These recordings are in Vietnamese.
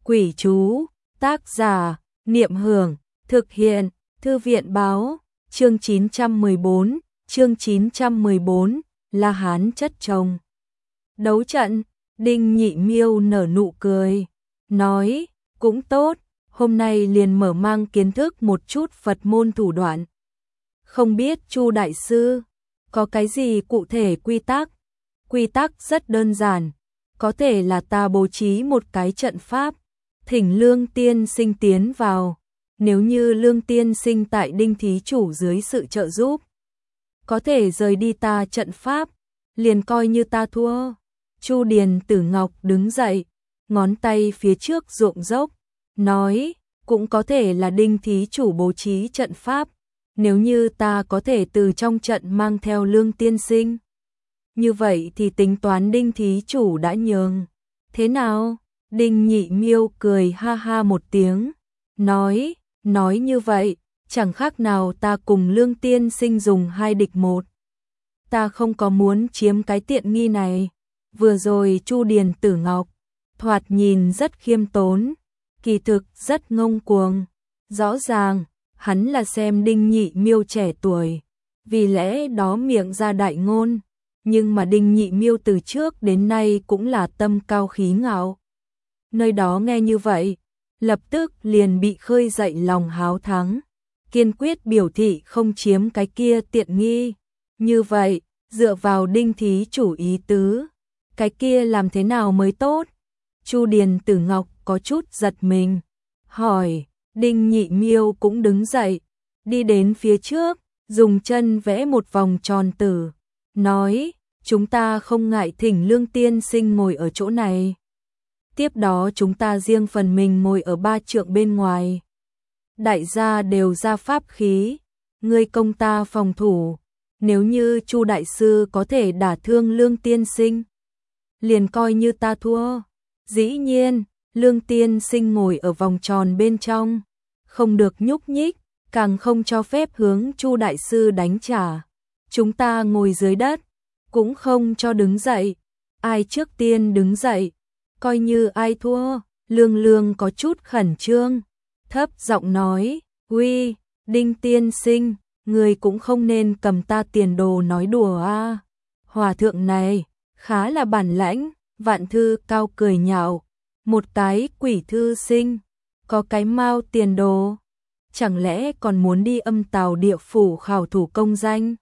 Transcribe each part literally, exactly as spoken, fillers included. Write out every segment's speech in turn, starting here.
Quỷ chú, tác giả, Niệm Hưởng, thực hiện, Thư viện báo, chương chín trăm mười bốn, chương chín trăm mười bốn, La Hán chất chồng. Đấu trận, Đinh Nhị Miêu nở nụ cười, nói, cũng tốt, hôm nay liền mở mang kiến thức một chút Phật môn thủ đoạn. Không biết Chu đại sư, có cái gì cụ thể quy tắc? Quy tắc rất đơn giản, có thể là ta bố trí một cái trận pháp, thỉnh Lương Tiên Sinh tiến vào, nếu như Lương Tiên Sinh tại Đinh thí chủ dưới sự trợ giúp, có thể rời đi ta trận pháp, liền coi như ta thua. Chu Điền Tử Ngọc đứng dậy, ngón tay phía trước ruộng dốc, nói, cũng có thể là Đinh thí chủ bố trí trận pháp, nếu như ta có thể từ trong trận mang theo Lương Tiên Sinh. Như vậy thì tính toán Đinh thí chủ đã nhường. Thế nào? Đinh Nhị Miêu cười ha ha một tiếng, nói, nói như vậy, chẳng khác nào ta cùng Lương Tiên Sinh dùng hai địch một. Ta không có muốn chiếm cái tiện nghi này. Vừa rồi Chu Điền Tử Ngọc, thoạt nhìn rất khiêm tốn, kỳ thực rất ngông cuồng. Rõ ràng, hắn là xem Đinh Nhị Miêu trẻ tuổi, vì lẽ đó miệng ra đại ngôn. Nhưng mà Đinh Nhị Miêu từ trước đến nay cũng là tâm cao khí ngạo. Nơi đó nghe như vậy, lập tức liền bị khơi dậy lòng háo thắng, kiên quyết biểu thị không chiếm cái kia tiện nghi. Như vậy, dựa vào Đinh thí chủ ý tứ, cái kia làm thế nào mới tốt? Chu Điền Tử Ngọc có chút giật mình, hỏi. Đinh Nhị Miêu cũng đứng dậy, đi đến phía trước, dùng chân vẽ một vòng tròn tử, nói, chúng ta không ngại thỉnh Lương Tiên Sinh ngồi ở chỗ này. Tiếp đó chúng ta riêng phần mình ngồi ở ba trượng bên ngoài. Đại gia đều ra pháp khí, ngươi công ta phòng thủ, nếu như Chu đại sư có thể đả thương Lương Tiên Sinh, liền coi như ta thua. Dĩ nhiên, Lương Tiên Sinh ngồi ở vòng tròn bên trong, không được nhúc nhích, càng không cho phép hướng Chu đại sư đánh trả. Chúng ta ngồi dưới đất, cũng không cho đứng dậy, ai trước tiên đứng dậy, coi như ai thua. Lương Lương có chút khẩn trương, thấp giọng nói, uy, Đinh Tiên Sinh, người cũng không nên cầm ta tiền đồ nói đùa a. Hòa thượng này, khá là bản lãnh. Vạn Thư Cao cười nhạo, một cái quỷ thư sinh, có cái mau tiền đồ, chẳng lẽ còn muốn đi âm tào địa phủ khảo thủ công danh,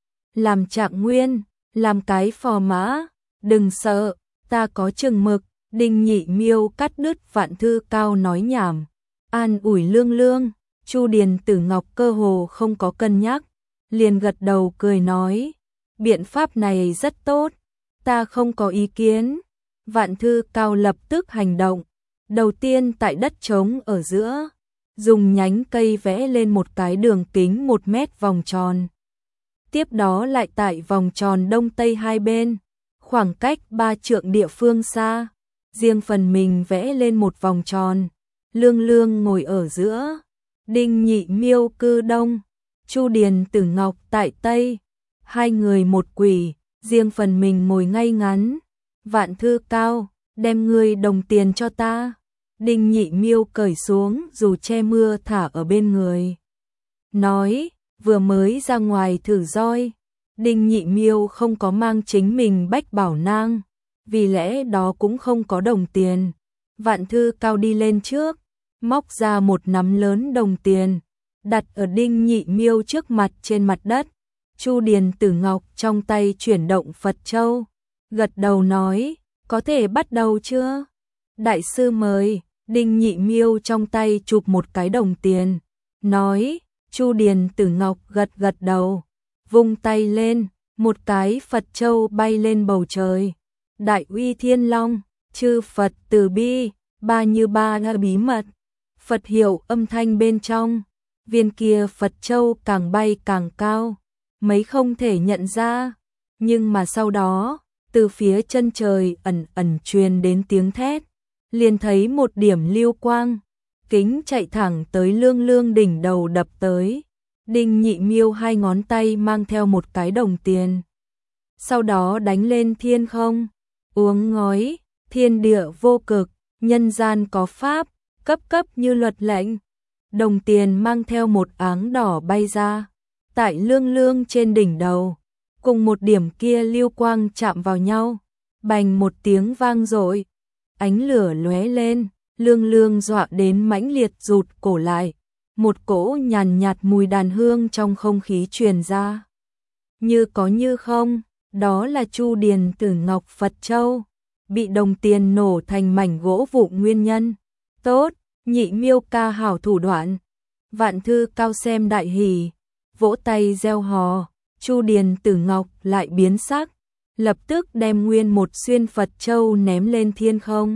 làm trạng nguyên, làm cái phò mã, đừng sợ, ta có chừng mực. Đinh Nhị Miêu cắt đứt Vạn Thư Cao nói nhảm, an ủi Lương Lương. Chu Điền Tử Ngọc cơ hồ không có cân nhắc, liền gật đầu cười nói, biện pháp này rất tốt, ta không có ý kiến. Vạn Thư Cao lập tức hành động, đầu tiên tại đất trống ở giữa, dùng nhánh cây vẽ lên một cái đường kính một mét vòng tròn. Tiếp đó lại tại vòng tròn đông tây hai bên, khoảng cách ba trượng địa phương xa, riêng phần mình vẽ lên một vòng tròn. Lương Lương ngồi ở giữa, Đinh Nhị Miêu cư đông, Chu Điền Tử Ngọc tại tây, hai người một quỷ, riêng phần mình ngồi ngay ngắn. Vạn Thư Cao, đem ngươi đồng tiền cho ta. Đinh Nhị Miêu cởi xuống dù che mưa thả ở bên người, nói, vừa mới ra ngoài thử roi. Đinh Nhị Miêu không có mang chính mình bách bảo nang, vì lẽ đó cũng không có đồng tiền. Vạn Thư Cao đi lên trước, móc ra một nắm lớn đồng tiền, đặt ở Đinh Nhị Miêu trước mặt trên mặt đất. Chu Điền Tử Ngọc trong tay chuyển động Phật châu, gật đầu nói, có thể bắt đầu chưa? Đại sư mời. Đinh Nhị Miêu trong tay chụp một cái đồng tiền, nói. Chu Điền Tử Ngọc gật gật đầu, vung tay lên, một cái Phật châu bay lên bầu trời. Đại uy thiên long, chư Phật từ bi, ba như ba là bí mật. Phật hiệu âm thanh bên trong, viên kia Phật châu càng bay càng cao, mấy không thể nhận ra. Nhưng mà sau đó, từ phía chân trời ẩn ẩn truyền đến tiếng thét, liền thấy một điểm lưu quang, kính chạy thẳng tới Lương Lương đỉnh đầu đập tới. Đinh Nhị Miêu hai ngón tay mang theo một cái đồng tiền, sau đó đánh lên thiên không, uống ngói, thiên địa vô cực, nhân gian có pháp, cấp cấp như luật lệnh. Đồng tiền mang theo một áng đỏ bay ra, tại lương lương trên đỉnh đầu, cùng một điểm kia lưu quang chạm vào nhau, bành một tiếng vang dội, ánh lửa lóe lên, lương lương dọa đến mãnh liệt rụt cổ lại, một cỗ nhàn nhạt mùi đàn hương trong không khí truyền ra. Như có như không, đó là Chu Điền Tử Ngọc Phật Châu, bị đồng tiền nổ thành mảnh gỗ vụn nguyên nhân. Tốt, Nhị Miêu ca hảo thủ đoạn. Vạn Thư Cao xem đại hỉ, vỗ tay reo hò, Chu Điền Tử Ngọc lại biến sắc, lập tức đem nguyên một xuyên Phật Châu ném lên thiên không.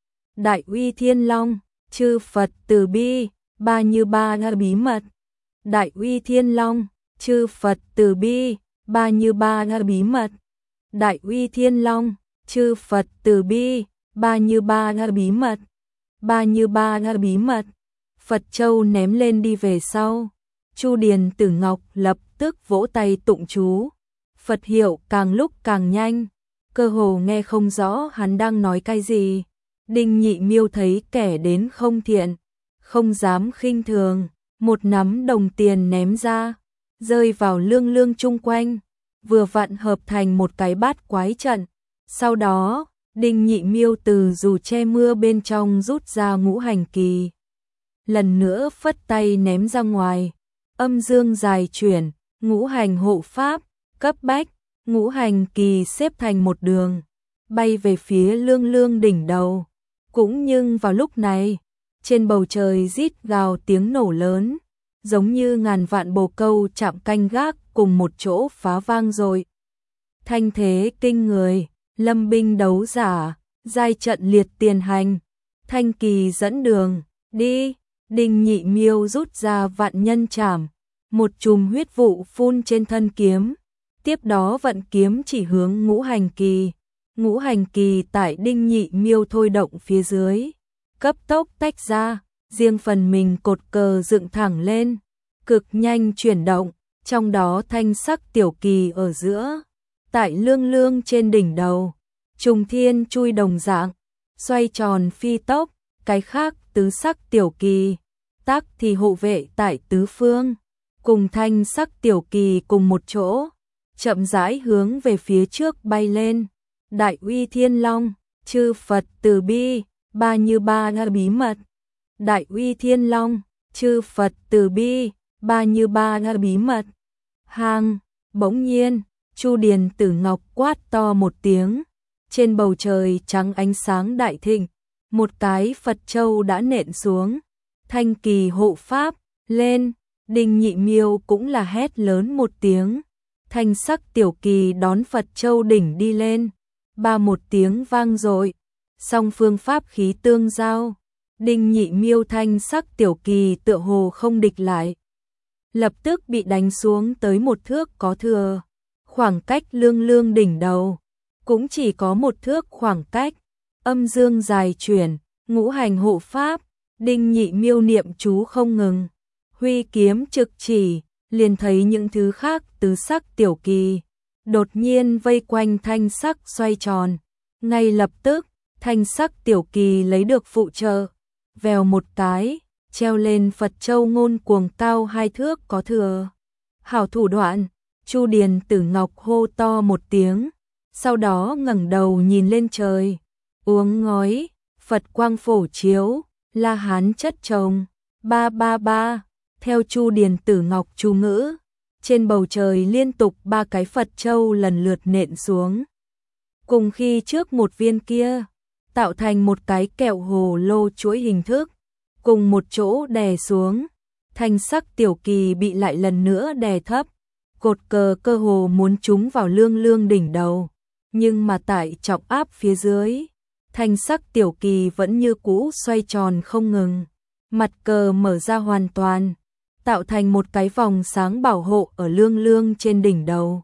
Đại uy Thiên Long, chư Phật từ bi, ba như ba là bí mật. Đại uy Thiên Long, chư Phật từ bi, ba như ba là bí mật. Đại uy Thiên Long, chư Phật từ bi, ba như ba là bí mật. Ba như ba là bí mật. Phật Châu ném lên đi về sau. Chu Điền Tử Ngọc lập tức vỗ tay tụng chú. Phật hiệu càng lúc càng nhanh, cơ hồ nghe không rõ hắn đang nói cái gì. Đinh Nhị Miêu thấy kẻ đến không thiện, không dám khinh thường, một nắm đồng tiền ném ra, rơi vào lương lương chung quanh, vừa vặn hợp thành một cái bát quái trận. Sau đó, Đinh Nhị Miêu từ dù che mưa bên trong rút ra ngũ hành kỳ, lần nữa phất tay ném ra ngoài, âm dương dài chuyển, ngũ hành hộ pháp, cấp bách, ngũ hành kỳ xếp thành một đường, bay về phía lương lương đỉnh đầu. Cũng nhưng vào lúc này, trên bầu trời rít gào tiếng nổ lớn, giống như ngàn vạn bồ câu chạm canh gác cùng một chỗ phá vang rồi. Thanh thế kinh người, lâm binh đấu giả, giai trận liệt tiền hành, thanh kỳ dẫn đường, đi. Đinh Nhị Miêu rút ra vạn nhân trảm, một chùm huyết vụ phun trên thân kiếm, tiếp đó vận kiếm chỉ hướng ngũ hành kỳ. Ngũ hành kỳ tại Đinh Nhị Miêu thôi động phía dưới, cấp tốc tách ra, riêng phần mình cột cờ dựng thẳng lên, cực nhanh chuyển động, trong đó thanh sắc tiểu kỳ ở giữa, tại lương lương trên đỉnh đầu, trùng thiên chui đồng dạng, xoay tròn phi tốc, cái khác tứ sắc tiểu kỳ, tác thì hộ vệ tại tứ phương, cùng thanh sắc tiểu kỳ cùng một chỗ, chậm rãi hướng về phía trước bay lên. Đại uy Thiên Long, chư Phật từ bi, ba như ba là bí mật. Đại uy Thiên Long, chư Phật từ bi, ba như ba là bí mật. Hàng, bỗng nhiên, Chu Điền Tử Ngọc quát to một tiếng, trên bầu trời trắng ánh sáng đại thịnh, một cái Phật Châu đã nện xuống, thanh kỳ hộ pháp, lên. Đinh Nhị Miêu cũng là hét lớn một tiếng, thanh sắc tiểu kỳ đón Phật Châu đỉnh đi lên. Ba một tiếng vang dội, song phương pháp khí tương giao, Đinh Nhị Miêu thanh sắc tiểu kỳ tựa hồ không địch lại, lập tức bị đánh xuống tới một thước có thừa, khoảng cách lương lương đỉnh đầu cũng chỉ có một thước khoảng cách, âm dương dài chuyển, ngũ hành hộ pháp, Đinh Nhị Miêu niệm chú không ngừng, huy kiếm trực chỉ, liền thấy những thứ khác tứ sắc tiểu kỳ đột nhiên vây quanh thanh sắc xoay tròn, ngay lập tức, thanh sắc tiểu kỳ lấy được phụ trợ, vèo một cái, treo lên Phật Châu ngôn cuồng cao hai thước có thừa. Hảo thủ đoạn, Chu Điền Tử Ngọc hô to một tiếng, sau đó ngẩng đầu nhìn lên trời, uống ngói, Phật quang phổ chiếu, La Hán chất chồng, ba ba ba, theo Chu Điền Tử Ngọc chú ngữ. Trên bầu trời liên tục ba cái Phật Châu lần lượt nện xuống. Cùng khi trước một viên kia, tạo thành một cái kẹo hồ lô chuỗi hình thức, cùng một chỗ đè xuống. Thanh sắc tiểu kỳ bị lại lần nữa đè thấp, cột cờ cơ hồ muốn trúng vào lương lương đỉnh đầu. Nhưng mà tại trọng áp phía dưới, thanh sắc tiểu kỳ vẫn như cũ xoay tròn không ngừng. Mặt cờ mở ra hoàn toàn, tạo thành một cái vòng sáng bảo hộ ở lương lương trên đỉnh đầu.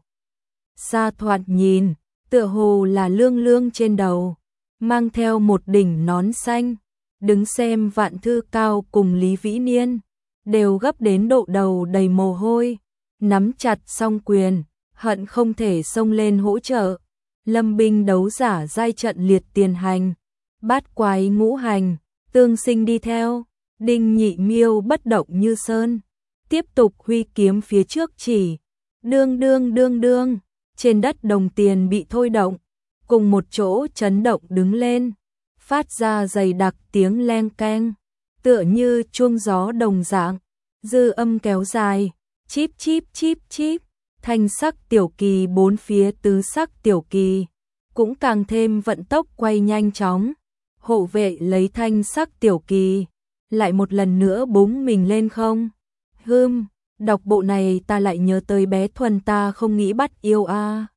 Xa thoạt nhìn, tựa hồ là lương lương trên đầu, mang theo một đỉnh nón xanh, đứng xem Vạn Thư Cao cùng Lý Vĩ Niên, đều gấp đến độ đầu đầy mồ hôi, nắm chặt song quyền, hận không thể xông lên hỗ trợ. Lâm binh đấu giả giai trận liệt tiền hành, Bát quái ngũ hành, tương sinh đi theo, Đinh Nhị Miêu bất động như sơn, tiếp tục huy kiếm phía trước chỉ, đương đương đương đương, trên đất đồng tiền bị thôi động, cùng một chỗ chấn động đứng lên, phát ra dày đặc tiếng leng keng, tựa như chuông gió đồng dạng, dư âm kéo dài, chíp chíp chíp chíp, thanh sắc tiểu kỳ bốn phía tứ sắc tiểu kỳ, cũng càng thêm vận tốc quay nhanh chóng. Hộ vệ lấy thanh sắc tiểu kỳ, lại một lần nữa búng mình lên không. Hưm, đọc bộ này ta lại nhớ tới bé Thuần ta không nghĩ bắt yêu a. À.